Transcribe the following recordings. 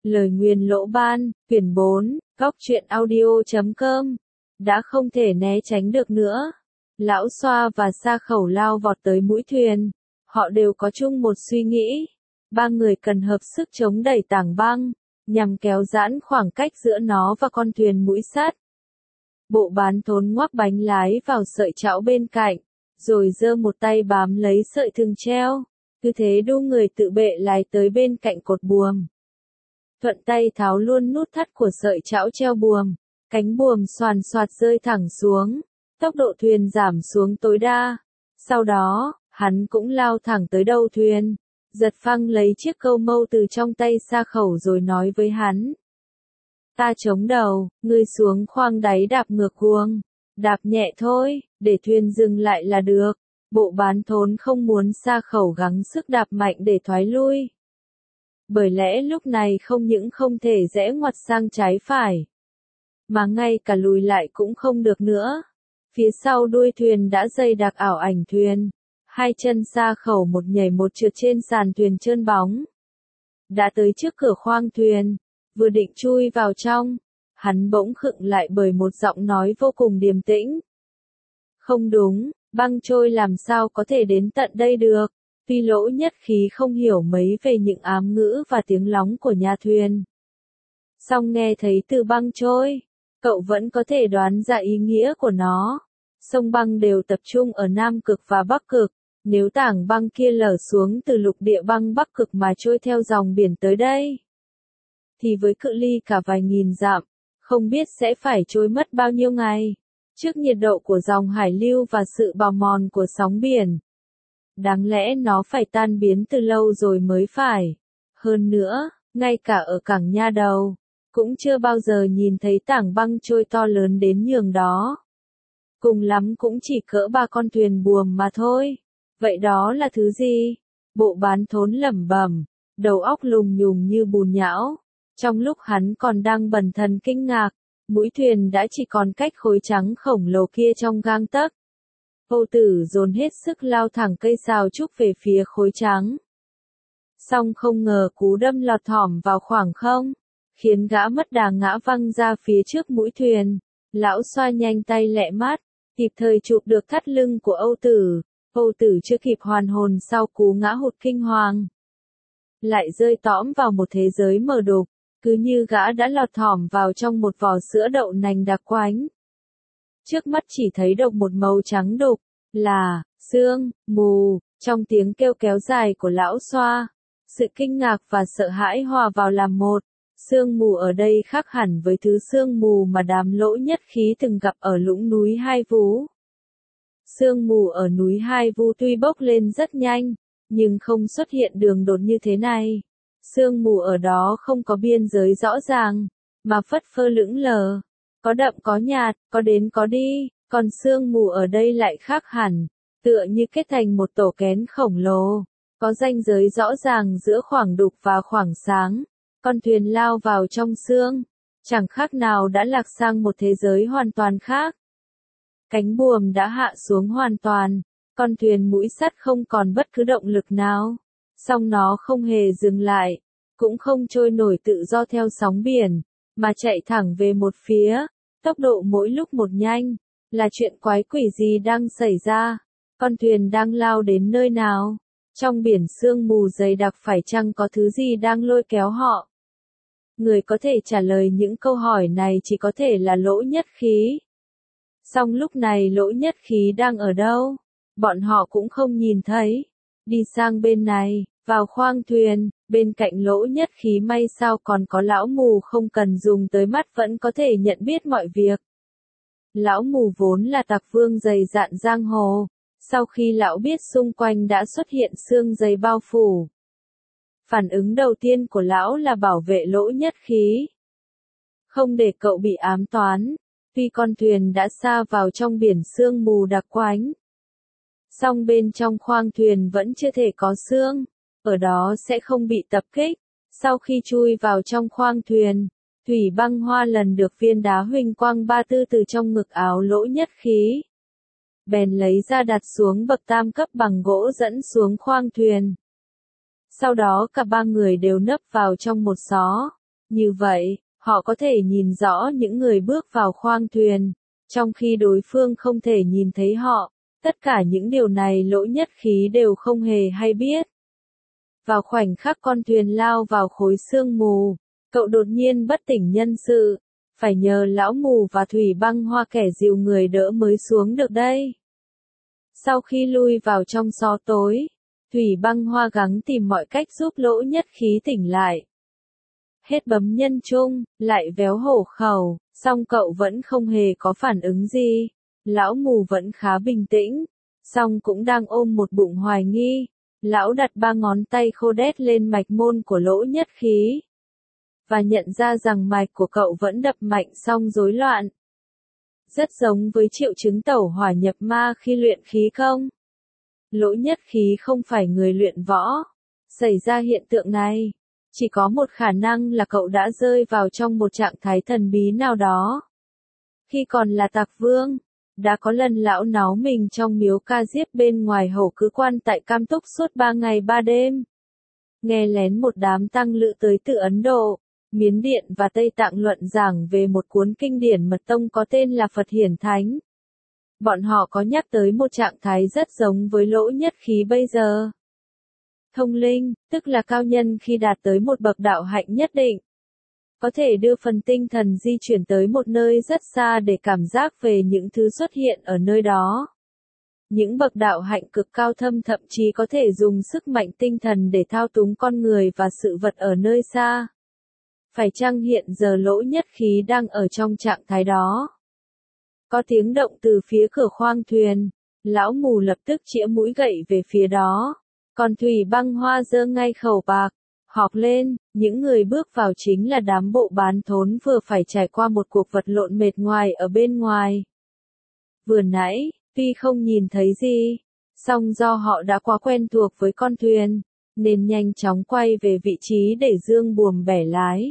Lời nguyền lỗ ban, quyển 4, góc truyện audio.com. Đã không thể né tránh được nữa. Lão Xoa và Sa Khẩu lao vọt tới mũi thuyền. Họ đều có chung một suy nghĩ. Ba người cần hợp sức chống đẩy tảng băng, nhằm kéo giãn khoảng cách giữa nó và con thuyền mũi sắt. Bộ bán thốn ngoắc bánh lái vào sợi trảo bên cạnh, rồi giơ một tay bám lấy sợi thừng treo, cứ thế đu người tự bệ lái tới bên cạnh cột buồm. Thuận tay tháo luôn nút thắt của sợi trảo treo buồm, cánh buồm xoàn xoạt rơi thẳng xuống, tốc độ thuyền giảm xuống tối đa. Sau đó, hắn cũng lao thẳng tới đầu thuyền, giật phăng lấy chiếc câu mâu từ trong tay Sa Khẩu rồi nói với hắn. Ta chống đầu, ngươi xuống khoang đáy đạp ngược guồng, đạp nhẹ thôi, để thuyền dừng lại là được. Bộ bán thốn không muốn Sa Khẩu gắng sức đạp mạnh để thoái lui. Bởi lẽ lúc này không những không thể rẽ ngoặt sang trái phải, mà ngay cả lùi lại cũng không được nữa. Phía sau đuôi thuyền đã dày đặc ảo ảnh thuyền. Hai chân Sa Khẩu một nhảy một trượt trên sàn thuyền trơn bóng. Đã tới trước cửa khoang thuyền, vừa định chui vào trong, hắn bỗng khựng lại bởi một giọng nói vô cùng điềm tĩnh. Không đúng, băng trôi làm sao có thể đến tận đây được. Tuy Lỗ Nhất Khí không hiểu mấy về những ám ngữ và tiếng lóng của nhà thuyền, song nghe thấy từ băng trôi, cậu vẫn có thể đoán ra ý nghĩa của nó. Sông băng đều tập trung ở Nam Cực và Bắc Cực. Nếu tảng băng kia lở xuống từ lục địa băng Bắc Cực mà trôi theo dòng biển tới đây, thì với cự ly cả vài nghìn dặm, không biết sẽ phải trôi mất bao nhiêu ngày. Trước nhiệt độ của dòng hải lưu và sự bào mòn của sóng biển, đáng lẽ nó phải tan biến từ lâu rồi mới phải. Hơn nữa, ngay cả ở cảng Nha Đầu, cũng chưa bao giờ nhìn thấy tảng băng trôi to lớn đến nhường đó. Cùng lắm cũng chỉ cỡ ba con thuyền buồm mà thôi. Vậy đó là thứ gì? Bộ bán thốn lẩm bẩm, đầu óc lùng nhùng như bùn nhão. Trong lúc hắn còn đang bần thần kinh ngạc, mũi thuyền đã chỉ còn cách khối trắng khổng lồ kia trong gang tấc. Âu Tử dồn hết sức lao thẳng cây sào trúc về phía khối trắng. Song không ngờ cú đâm lọt thỏm vào khoảng không, khiến gã mất đà ngã văng ra phía trước mũi thuyền. Lão Xoa nhanh tay lẹ mắt, kịp thời chụp được thắt lưng của Âu Tử. Âu Tử chưa kịp hoàn hồn sau cú ngã hụt kinh hoàng, lại rơi tõm vào một thế giới mờ đục, cứ như gã đã lọt thỏm vào trong một vò sữa đậu nành đặc quánh. Trước mắt chỉ thấy độc một màu trắng đục, là sương mù. Trong tiếng kêu kéo dài của Lão Xoa, sự kinh ngạc và sợ hãi hòa vào làm một. Sương mù ở đây khác hẳn với thứ sương mù mà đám Lỗ Nhất Khí từng gặp ở lũng núi Hai Vú. Sương mù ở núi Hai Vu tuy bốc lên rất nhanh, nhưng không xuất hiện đường đột như thế này. Sương mù ở đó không có biên giới rõ ràng, mà phất phơ lững lờ, có đậm có nhạt, có đến có đi. Còn sương mù ở đây lại khác hẳn, tựa như kết thành một tổ kén khổng lồ, có ranh giới rõ ràng giữa khoảng đục và khoảng sáng. Con thuyền lao vào trong sương, chẳng khác nào đã lạc sang một thế giới hoàn toàn khác. Cánh buồm đã hạ xuống hoàn toàn, con thuyền mũi sắt không còn bất cứ động lực nào. Song nó không hề dừng lại, cũng không trôi nổi tự do theo sóng biển, mà chạy thẳng về một phía, tốc độ mỗi lúc một nhanh. Là chuyện quái quỷ gì đang xảy ra? Con thuyền đang lao đến nơi nào? Trong biển sương mù dày đặc phải chăng có thứ gì đang lôi kéo họ? Người có thể trả lời những câu hỏi này chỉ có thể là Lỗ Nhất Khí. Song lúc này Lỗ Nhất Khí đang ở đâu? Bọn họ cũng không nhìn thấy. Đi sang bên này, vào khoang thuyền, bên cạnh Lỗ Nhất Khí may sao còn có lão mù không cần dùng tới mắt vẫn có thể nhận biết mọi việc. Lão mù vốn là tặc vương dày dạn giang hồ. Sau khi lão biết xung quanh đã xuất hiện sương dày bao phủ, phản ứng đầu tiên của lão là bảo vệ Lỗ Nhất Khí, không để cậu bị ám toán. Tuy con thuyền đã xa vào trong biển sương mù đặc quánh, song bên trong khoang thuyền vẫn chưa thể có sương, ở đó sẽ không bị tập kích. Sau khi chui vào trong khoang thuyền, Thủy Băng Hoa lần được viên đá huỳnh quang 34 từ trong ngực áo Lỗ Nhất Khí, bèn lấy ra đặt xuống bậc tam cấp bằng gỗ dẫn xuống khoang thuyền. Sau đó cả ba người đều nấp vào trong một xó, Như vậy, họ có thể nhìn rõ những người bước vào khoang thuyền, trong khi đối phương không thể nhìn thấy họ. Tất cả những điều này Lỗ Nhất Khí đều không hề hay biết. Vào khoảnh khắc con thuyền lao vào khối sương mù, cậu đột nhiên bất tỉnh nhân sự, phải nhờ lão mù và Thủy Băng Hoa kẻ dìu người đỡ mới xuống được đây. Sau khi lui vào trong xó tối, Thủy Băng Hoa gắng tìm mọi cách giúp Lỗ Nhất Khí tỉnh lại. Hết bấm nhân trung, lại véo hổ khẩu, song cậu vẫn không hề có phản ứng gì. Lão mù vẫn khá bình tĩnh, song cũng đang ôm một bụng hoài nghi. Lão đặt 3 ngón tay khô đét lên mạch môn của Lỗ Nhất Khí, và nhận ra rằng mạch của cậu vẫn đập mạnh song rối loạn. Rất giống với triệu chứng tẩu hỏa nhập ma khi luyện khí công. Lỗ Nhất Khí không phải người luyện võ. Xảy ra hiện tượng này, chỉ có một khả năng là cậu đã rơi vào trong một trạng thái thần bí nào đó. Khi còn là Tạc Vương, đã có lần lão náu mình trong miếu Ca Diếp bên ngoài hầu cứ quan tại Cam Túc suốt 3 ngày 3 đêm. Nghe lén một đám tăng lữ tới từ Ấn Độ, Miến Điện và Tây Tạng luận giảng về một cuốn kinh điển mật tông có tên là Phật Hiển Thánh. Bọn họ có nhắc tới một trạng thái rất giống với Lỗ Nhất Khí bây giờ. Thông linh, tức là cao nhân khi đạt tới một bậc đạo hạnh nhất định, có thể đưa phần tinh thần di chuyển tới một nơi rất xa để cảm giác về những thứ xuất hiện ở nơi đó. Những bậc đạo hạnh cực cao thâm thậm chí có thể dùng sức mạnh tinh thần để thao túng con người và sự vật ở nơi xa. Phải chăng hiện giờ Lỗ Nhất Khí đang ở trong trạng thái đó? Có tiếng động từ phía cửa khoang thuyền, lão mù lập tức chĩa mũi gậy về phía đó. Còn Thủy Băng Hoa giơ ngay khẩu bạc, họp lên, những người bước vào chính là đám bộ bán thốn vừa phải trải qua một cuộc vật lộn mệt ngoài ở bên ngoài. Vừa nãy, tuy không nhìn thấy gì, song do họ đã quá quen thuộc với con thuyền, nên nhanh chóng quay về vị trí để dương buồm bẻ lái.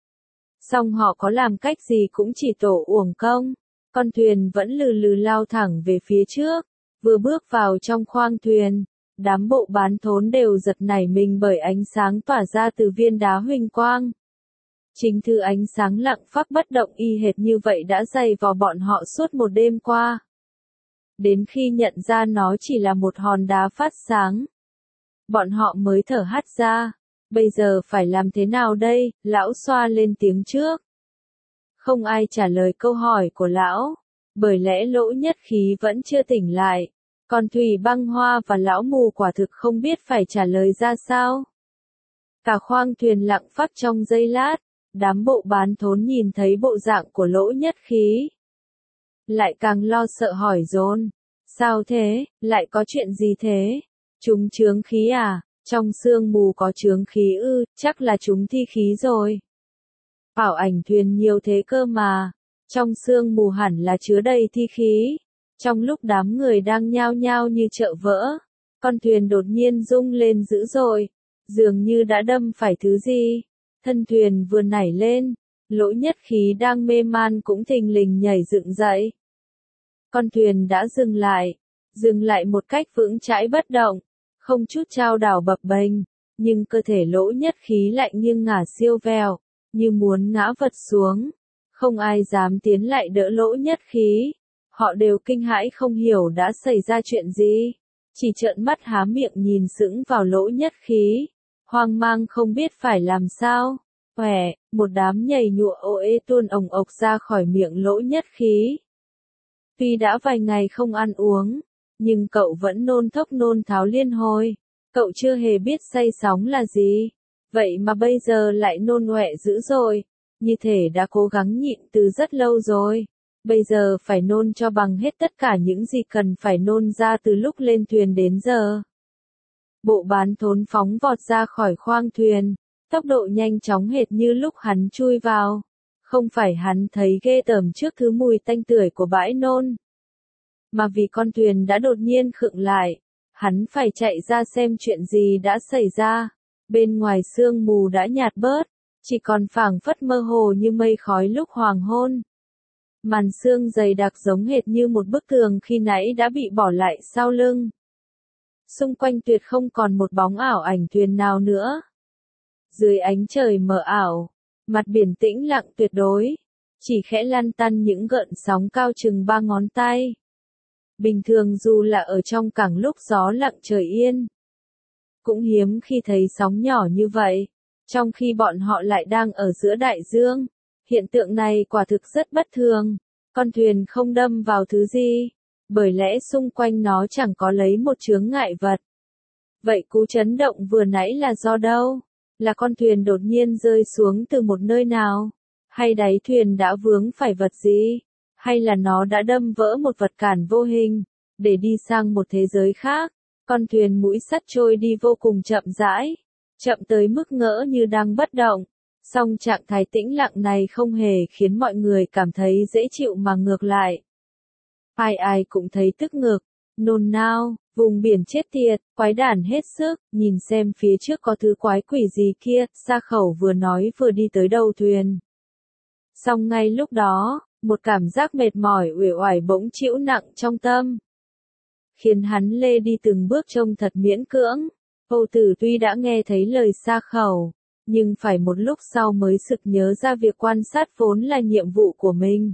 Song họ có làm cách gì cũng chỉ tổ uổng công, con thuyền vẫn lừ lừ lao thẳng về phía trước. Vừa bước vào trong khoang thuyền, đám bộ bán thốn đều giật nảy mình bởi ánh sáng tỏa ra từ viên đá huỳnh quang. Chính thứ ánh sáng lặng phắc bất động y hệt như vậy đã dày vò bọn họ suốt một đêm qua. Đến khi nhận ra nó chỉ là một hòn đá phát sáng, bọn họ mới thở hắt ra. Bây giờ phải làm thế nào đây? Lão Xoa lên tiếng trước. Không ai trả lời câu hỏi của lão, bởi lẽ Lỗ Nhất Khí vẫn chưa tỉnh lại. Còn Thủy Băng Hoa và lão mù quả thực không biết phải trả lời ra sao. Cả khoang thuyền lặng phắc trong giây lát, đám bộ bán thốn nhìn thấy bộ dạng của Lỗ Nhất Khí, lại càng lo sợ hỏi dồn. Sao thế, lại có chuyện gì thế? Chúng chướng khí à? Trong sương mù có chướng khí ư? Chắc là chúng thi khí rồi. Ảo ảnh thuyền nhiều thế cơ mà. Trong sương mù hẳn là chứa đầy thi khí. Trong lúc đám người đang nhao nhao như chợ vỡ, con thuyền đột nhiên rung lên dữ dội, dường như đã đâm phải thứ gì. Thân thuyền vừa nảy lên, Lỗ Nhất Khí đang mê man cũng thình lình nhảy dựng dậy. Con thuyền đã dừng lại một cách vững chãi bất động, không chút chao đảo bập bênh, nhưng cơ thể Lỗ Nhất Khí lại nghiêng ngả siêu vẹo, như muốn ngã vật xuống. Không ai dám tiến lại đỡ Lỗ Nhất Khí. Họ đều kinh hãi không hiểu đã xảy ra chuyện gì, chỉ trợn mắt há miệng nhìn sững vào Lỗ Nhất Khí, hoang mang không biết phải làm sao. Một đám nhầy nhụa ô ê tuôn ồng ộc ra khỏi miệng Lỗ Nhất Khí. Tuy đã vài ngày không ăn uống, nhưng cậu vẫn nôn thốc nôn tháo liên hồi. Cậu chưa hề biết say sóng là gì, vậy mà bây giờ lại nôn ọe dữ dội, như thể đã cố gắng nhịn từ rất lâu rồi. Bây giờ phải nôn cho bằng hết tất cả những gì cần phải nôn ra từ lúc lên thuyền đến giờ. Bộ bán thốn phóng vọt ra khỏi khoang thuyền, tốc độ nhanh chóng hệt như lúc hắn chui vào. Không phải hắn thấy ghê tởm trước thứ mùi tanh tưởi của bãi nôn, mà vì con thuyền đã đột nhiên khựng lại. Hắn phải chạy ra xem chuyện gì đã xảy ra. Bên ngoài sương mù đã nhạt bớt, chỉ còn phảng phất mơ hồ như mây khói lúc hoàng hôn. Màn sương dày đặc giống hệt như một bức tường khi nãy đã bị bỏ lại sau lưng. Xung quanh tuyệt không còn một bóng ảo ảnh thuyền nào nữa. Dưới ánh trời mờ ảo, Mặt biển tĩnh lặng tuyệt đối, chỉ khẽ lăn tăn những gợn sóng cao chừng 3 ngón tay. Bình thường dù là ở trong cảng lúc gió lặng trời yên, cũng hiếm khi thấy sóng nhỏ như vậy, trong khi bọn họ lại đang ở giữa đại dương. Hiện tượng này quả thực rất bất thường, con thuyền không đâm vào thứ gì, bởi lẽ xung quanh nó chẳng có lấy một chướng ngại vật. Vậy cú chấn động vừa nãy là do đâu? Là con thuyền đột nhiên rơi xuống từ một nơi nào? Hay đáy thuyền đã vướng phải vật gì? Hay là nó đã đâm vỡ một vật cản vô hình, để đi sang một thế giới khác? Con thuyền mũi sắt trôi đi vô cùng chậm rãi, chậm tới mức ngỡ như đang bất động. Song trạng thái tĩnh lặng này không hề khiến mọi người cảm thấy dễ chịu mà ngược lại. Ai ai cũng thấy tức ngực, nôn nao, vùng biển chết tiệt, quái đản hết sức, nhìn xem phía trước có thứ quái quỷ gì kia, Sa Khẩu vừa nói vừa đi tới đầu thuyền. Song ngay lúc đó, một cảm giác mệt mỏi uể oải bỗng trĩu nặng trong tâm, khiến hắn lê đi từng bước trông thật miễn cưỡng. Âu Tử tuy đã nghe thấy lời Sa Khẩu, nhưng phải một lúc sau mới sực nhớ ra việc quan sát vốn là nhiệm vụ của mình.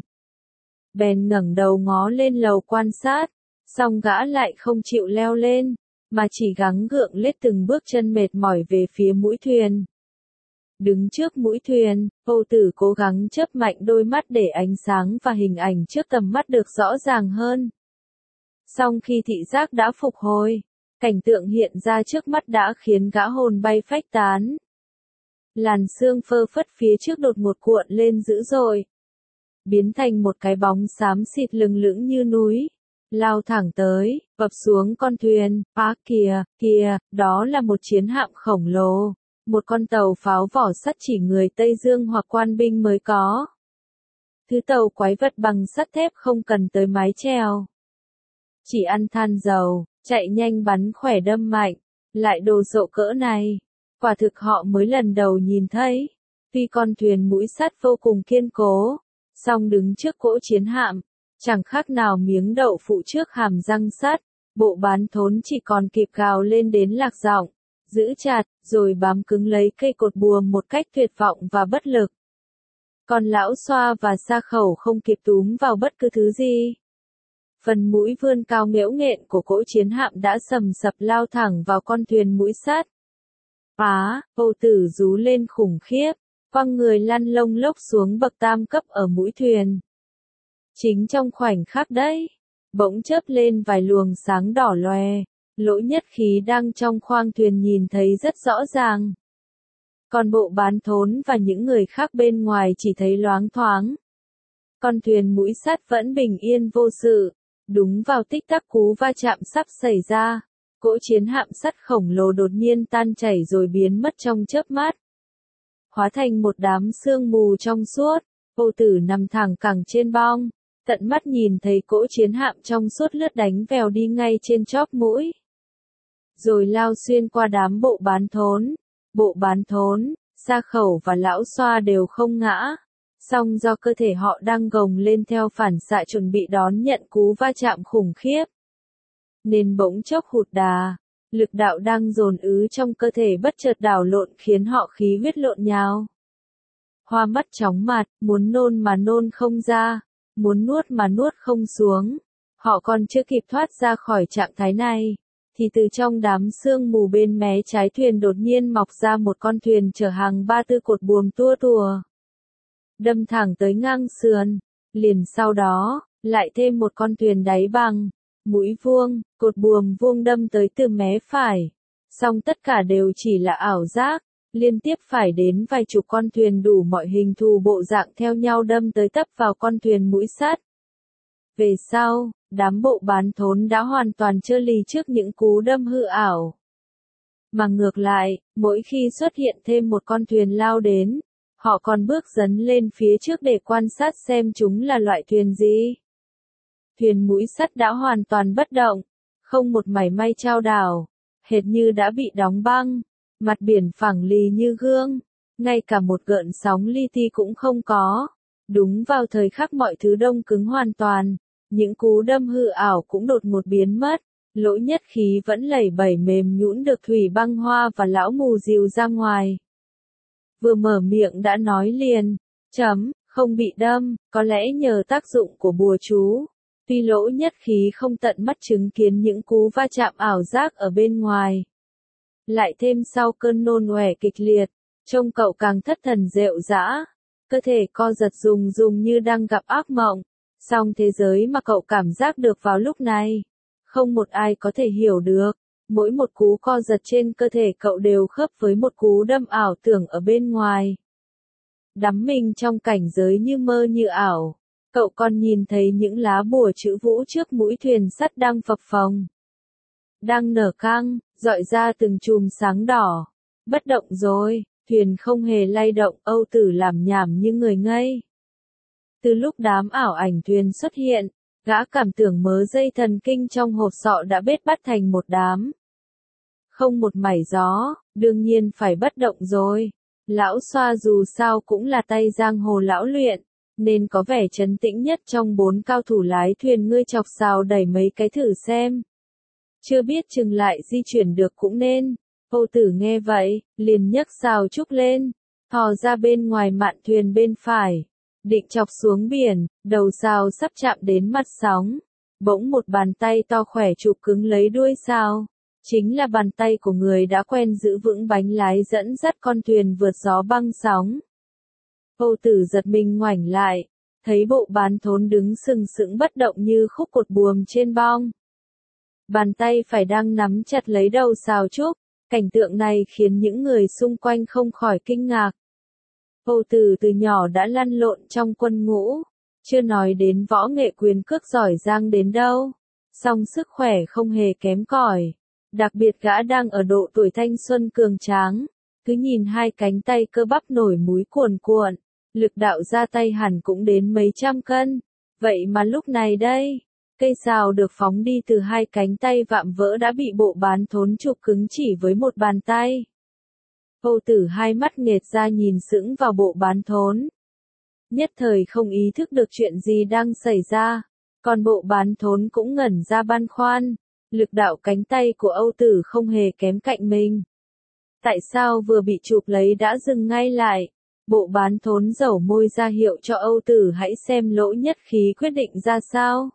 Bèn ngẩng đầu ngó lên lầu quan sát, song gã lại không chịu leo lên, mà chỉ gắng gượng lết từng bước chân mệt mỏi về phía mũi thuyền. Đứng trước mũi thuyền, Âu Tử cố gắng chớp mạnh đôi mắt để ánh sáng và hình ảnh trước tầm mắt được rõ ràng hơn. Song khi thị giác đã phục hồi, cảnh tượng hiện ra trước mắt đã khiến gã hồn bay phách tán. Làn sương phơ phất phía trước đột ngột cuộn lên dữ dội, biến thành một cái bóng xám xịt lừng lững như núi, lao thẳng tới, vập xuống con thuyền. Á kìa, kìa, đó là một chiến hạm khổng lồ, một con tàu pháo vỏ sắt chỉ người Tây Dương hoặc quan binh mới có. Thứ tàu quái vật bằng sắt thép không cần tới mái chèo, chỉ ăn than dầu, chạy nhanh bắn khỏe đâm mạnh, lại đồ sộ cỡ này. Quả thực họ mới lần đầu nhìn thấy. Tuy con thuyền mũi sắt vô cùng kiên cố, song đứng trước cỗ chiến hạm, chẳng khác nào miếng đậu phụ trước hàm răng sắt. Bộ bán thốn chỉ còn kịp gào lên đến lạc giọng, giữ chặt, rồi bám cứng lấy cây cột buồm một cách tuyệt vọng và bất lực. Còn Lão Xoa và Sa Khẩu không kịp túm vào bất cứ thứ gì. Phần mũi vươn cao nghễu nghện của cỗ chiến hạm đã sầm sập lao thẳng vào con thuyền mũi sắt. Âu Tử rú lên khủng khiếp, quăng người lăn lông lốc xuống bậc tam cấp ở mũi thuyền. Chính trong khoảnh khắc đấy, bỗng chớp lên vài luồng sáng đỏ loè, lỗ nhất khí đang trong khoang thuyền nhìn thấy rất rõ ràng. Còn bộ bán thốn và những người khác bên ngoài chỉ thấy loáng thoáng. Con thuyền mũi sắt vẫn bình yên vô sự, đúng vào tích tắc cú va chạm sắp xảy ra. Cỗ chiến hạm sắt khổng lồ đột nhiên tan chảy rồi biến mất trong chớp mắt, hóa thành một đám sương mù trong suốt. Âu Tử nằm thẳng cẳng trên bong, tận mắt nhìn thấy cỗ chiến hạm trong suốt lướt đánh vèo đi ngay trên chóp mũi, rồi lao xuyên qua đám bộ bán thốn. Bộ bán thốn, Sa Khẩu và Lão Xoa đều không ngã, song do cơ thể họ đang gồng lên theo phản xạ chuẩn bị đón nhận cú va chạm khủng khiếp, nên bỗng chốc hụt đà, lực đạo đang dồn ứ trong cơ thể bất chợt đảo lộn khiến họ khí huyết lộn nhào. Hoa mắt chóng mặt, muốn nôn mà nôn không ra, muốn nuốt mà nuốt không xuống. Họ còn chưa kịp thoát ra khỏi trạng thái này, thì từ trong đám sương mù bên mé trái thuyền đột nhiên mọc ra một con thuyền chở hàng 34 cột buồm tua tùa, đâm thẳng tới ngang sườn. Liền sau đó, lại thêm một con thuyền đáy bằng, mũi vuông, cột buồm vuông đâm tới từ mé phải. Song tất cả đều chỉ là ảo giác, liên tiếp phải đến vài chục con thuyền đủ mọi hình thù bộ dạng theo nhau đâm tới tấp vào con thuyền mũi sắt. Về sau, đám bộ bán thốn đã hoàn toàn trơ lì trước những cú đâm hư ảo. Mà ngược lại, mỗi khi xuất hiện thêm một con thuyền lao đến, họ còn bước dấn lên phía trước để quan sát xem chúng là loại thuyền gì. Thuyền mũi sắt đã hoàn toàn bất động, không một mảy may chao đảo, hệt như đã bị đóng băng, mặt biển phẳng lì như gương, ngay cả một gợn sóng li ti cũng không có. Đúng vào thời khắc mọi thứ đông cứng hoàn toàn, những cú đâm hư ảo cũng đột ngột biến mất, lỗ nhất khí vẫn lẩy bẩy mềm nhũn được Thủy Băng Hoa và Lão Mù dìu ra ngoài. vừa mở miệng đã nói liền, không bị đâm, có lẽ nhờ tác dụng của bùa chú. Tuy Lỗ Nhất Khí không tận mắt chứng kiến những cú va chạm ảo giác ở bên ngoài. Lại thêm sau cơn nôn ọe kịch liệt, trông cậu càng thất thần rệu rã, cơ thể co giật rùng rùng như đang gặp ác mộng. Song thế giới mà cậu cảm giác được vào lúc này, không một ai có thể hiểu được. Mỗi một cú co giật trên cơ thể cậu đều khớp với một cú đâm ảo tưởng ở bên ngoài. Đắm mình trong cảnh giới như mơ như ảo, cậu còn nhìn thấy những lá bùa chữ vũ trước mũi thuyền sắt đang phập phồng, đang nở căng, rọi ra từng chùm sáng đỏ. Bất động rồi, thuyền không hề lay động, Âu Tử làm nhảm như người ngây. Từ lúc đám ảo ảnh thuyền xuất hiện, gã cảm tưởng mớ dây thần kinh trong hộp sọ đã bết bát thành một đám. Không một mảy gió, đương nhiên phải bất động rồi. Lão Xoa dù sao cũng là tay giang hồ lão luyện, nên có vẻ trấn tĩnh nhất trong 4 cao thủ lái thuyền. Ngươi chọc xào đẩy mấy cái thử xem. Chưa biết chừng lại di chuyển được cũng nên. Âu Tử nghe vậy, liền nhấc xào trúc lên, thò ra bên ngoài mạn thuyền bên phải, định chọc xuống biển, đầu xào sắp chạm đến mặt sóng. Bỗng một bàn tay to khỏe chụp cứng lấy đuôi xào. Chính là bàn tay của người đã quen giữ vững bánh lái dẫn dắt con thuyền vượt gió băng sóng. Âu Tử giật mình ngoảnh lại, thấy bộ bán thốn đứng sừng sững bất động như khúc cột buồm trên bong. Bàn tay phải đang nắm chặt lấy đầu sào trúc, cảnh tượng này khiến những người xung quanh không khỏi kinh ngạc. Âu Tử từ nhỏ đã lăn lộn trong quân ngũ, chưa nói đến võ nghệ quyền cước giỏi giang đến đâu, song sức khỏe không hề kém cỏi. Đặc biệt gã đang ở độ tuổi thanh xuân cường tráng, cứ nhìn hai cánh tay cơ bắp nổi múi cuồn cuộn, lực đạo ra tay hẳn cũng đến mấy trăm cân. Vậy mà lúc này đây, cây sào được phóng đi từ hai cánh tay vạm vỡ đã bị bộ bán thốn chụp cứng chỉ với một bàn tay. Âu Tử hai mắt nghệt ra nhìn sững vào bộ bán thốn. Nhất thời không ý thức được chuyện gì đang xảy ra, còn bộ bán thốn cũng ngẩn ra băn khoăn. Lực đạo cánh tay của Âu Tử không hề kém cạnh mình. Tại sao vừa bị chụp lấy đã dừng ngay lại? Bộ bán thốn dẩu môi ra hiệu cho Âu Tử hãy xem Lỗ Nhất Khí quyết định ra sao.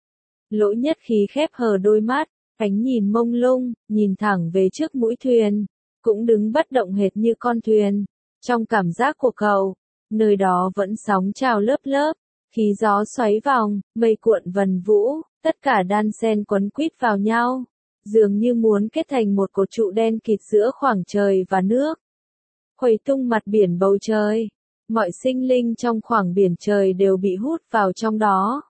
Lỗ Nhất Khí khép hờ đôi mắt, ánh nhìn mông lung, nhìn thẳng về trước mũi thuyền, cũng đứng bất động hệt như con thuyền. Trong cảm giác của cậu, nơi đó vẫn sóng trào lớp lớp, khí gió xoáy vòng, mây cuộn vần vũ. Tất cả đan xen quấn quýt vào nhau, dường như muốn kết thành một cột trụ đen kịt giữa khoảng trời và nước. Khuấy tung mặt biển bầu trời, mọi sinh linh trong khoảng biển trời đều bị hút vào trong đó.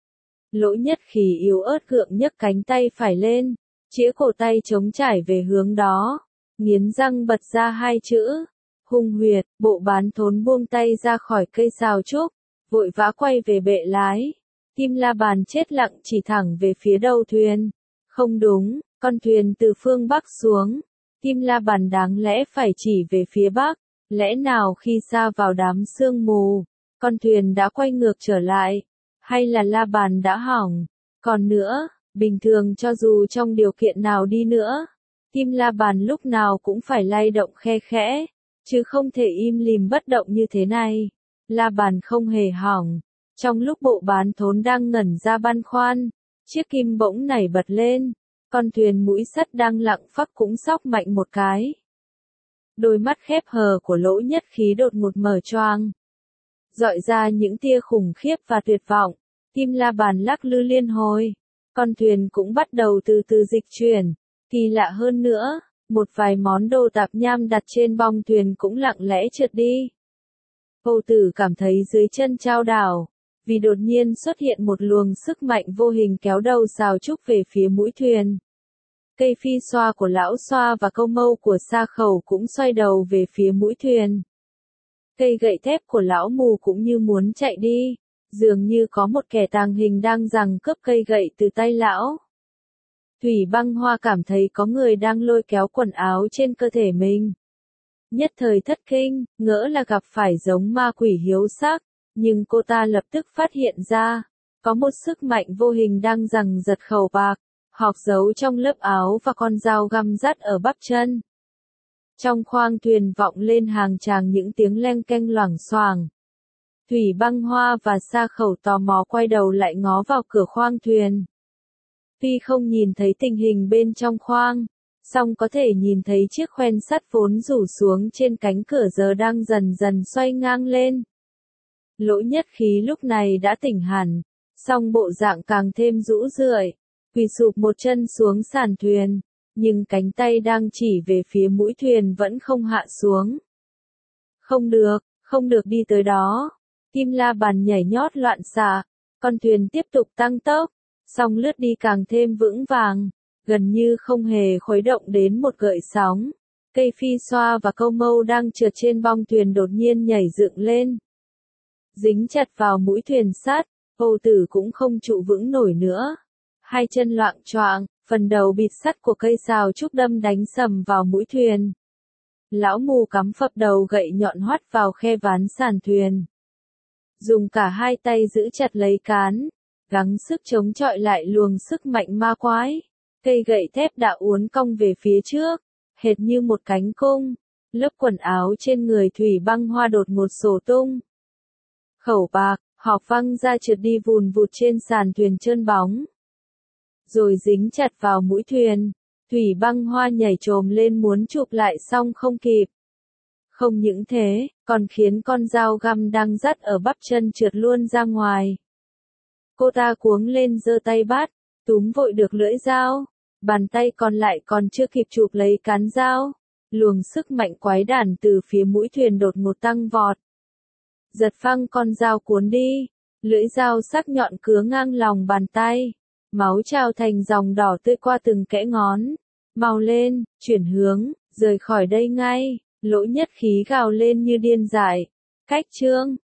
Lỗ Nhất Khí yếu ớt gượng nhấc cánh tay phải lên, chĩa cổ tay trống trải về hướng đó, nghiến răng bật ra hai chữ, hung huyệt. Bộ bán thốn buông tay ra khỏi cây sào trúc, vội vã quay về bệ lái. Kim La Bàn chết lặng chỉ thẳng về phía đầu thuyền. Không đúng, con thuyền từ phương Bắc xuống. Kim La Bàn đáng lẽ phải chỉ về phía Bắc. Lẽ nào khi sa vào đám sương mù, con thuyền đã quay ngược trở lại? Hay là La Bàn đã hỏng? Còn nữa, bình thường cho dù trong điều kiện nào đi nữa, Kim La Bàn lúc nào cũng phải lay động khe khẽ, chứ không thể im lìm bất động như thế này. La Bàn không hề hỏng. Trong lúc bộ bán thốn đang ngẩn ra băn khoăn, chiếc kim bỗng nảy bật lên, con thuyền mũi sắt đang lặng phắc cũng xóc mạnh một cái. Đôi mắt khép hờ của Lỗ Nhất Khí đột ngột mở choang, rọi ra những tia khủng khiếp và tuyệt vọng. Kim La Bàn lắc lư liên hồi, con thuyền cũng bắt đầu từ từ dịch chuyển. Kỳ lạ hơn nữa, một vài món đồ tạp nham đặt trên bong thuyền cũng lặng lẽ trượt đi. Âu Tử cảm thấy dưới chân chao đảo, vì đột nhiên xuất hiện một luồng sức mạnh vô hình kéo đầu sào trúc về phía mũi thuyền. Cây phi xoa của Lão Xoa và câu mâu của Sa Khẩu cũng xoay đầu về phía mũi thuyền. Cây gậy thép của Lão Mù cũng như muốn chạy đi, dường như có một kẻ tàng hình đang giằng cướp cây gậy từ tay lão. Thủy Băng Hoa cảm thấy có người đang lôi kéo quần áo trên cơ thể mình. Nhất thời thất kinh, ngỡ là gặp phải giống ma quỷ hiếu sắc. Nhưng cô ta lập tức phát hiện ra, có một sức mạnh vô hình đang giằng giật khẩu bạc, hộc giấu trong lớp áo và con dao găm dắt ở bắp chân. Trong khoang thuyền vọng lên hàng tràng những tiếng leng keng loảng xoảng. Thủy Băng Hoa và Sa Khẩu tò mò quay đầu lại ngó vào cửa khoang thuyền. Tuy không nhìn thấy tình hình bên trong khoang, song có thể nhìn thấy chiếc khoen sắt vốn rủ xuống trên cánh cửa giờ đang dần dần xoay ngang lên. Lỗ Nhất Khí lúc này đã tỉnh hẳn, song bộ dạng càng thêm rũ rượi, quỳ sụp một chân xuống sàn thuyền, nhưng cánh tay đang chỉ về phía mũi thuyền vẫn không hạ xuống. Không được đi tới đó. Kim La Bàn nhảy nhót loạn xạ, con thuyền tiếp tục tăng tốc, song lướt đi càng thêm vững vàng, gần như không hề khuấy động đến một gợn sóng. Cây phi xoa và câu mâu đang trượt trên bong thuyền đột nhiên nhảy dựng lên. Dính chặt vào mũi thuyền sắt, Âu Tử cũng không trụ vững nổi nữa. Hai chân loạng choạng, phần đầu bịt sắt của cây sào trúc đâm đánh sầm vào mũi thuyền. Lão mù cắm phập đầu gậy nhọn hoắt vào khe ván sàn thuyền. Dùng cả hai tay giữ chặt lấy cán, gắng sức chống chọi lại luồng sức mạnh ma quái. Cây gậy thép đã uốn cong về phía trước, hệt như một cánh cung. Lớp quần áo trên người Thủy Băng Hoa đột ngột xổ tung. Khẩu bạc, hộc văng ra trượt đi vùn vụt trên sàn thuyền trơn bóng. Rồi dính chặt vào mũi thuyền, Thủy Băng Hoa nhảy chồm lên muốn chụp lại song không kịp. Không những thế, còn khiến con dao găm đang dắt ở bắp chân trượt luôn ra ngoài. Cô ta cuống lên giơ tay bắt, túm vội được lưỡi dao, bàn tay còn lại còn chưa kịp chụp lấy cán dao. Luồng sức mạnh quái đản từ phía mũi thuyền đột ngột tăng vọt. Giật phăng con dao cuốn đi, lưỡi dao sắc nhọn cứa ngang lòng bàn tay. Máu trào thành dòng đỏ tươi qua từng kẽ ngón. Mau lên, chuyển hướng, rời khỏi đây ngay. Lỗ Nhất Khí gào lên như điên dại. Cách chương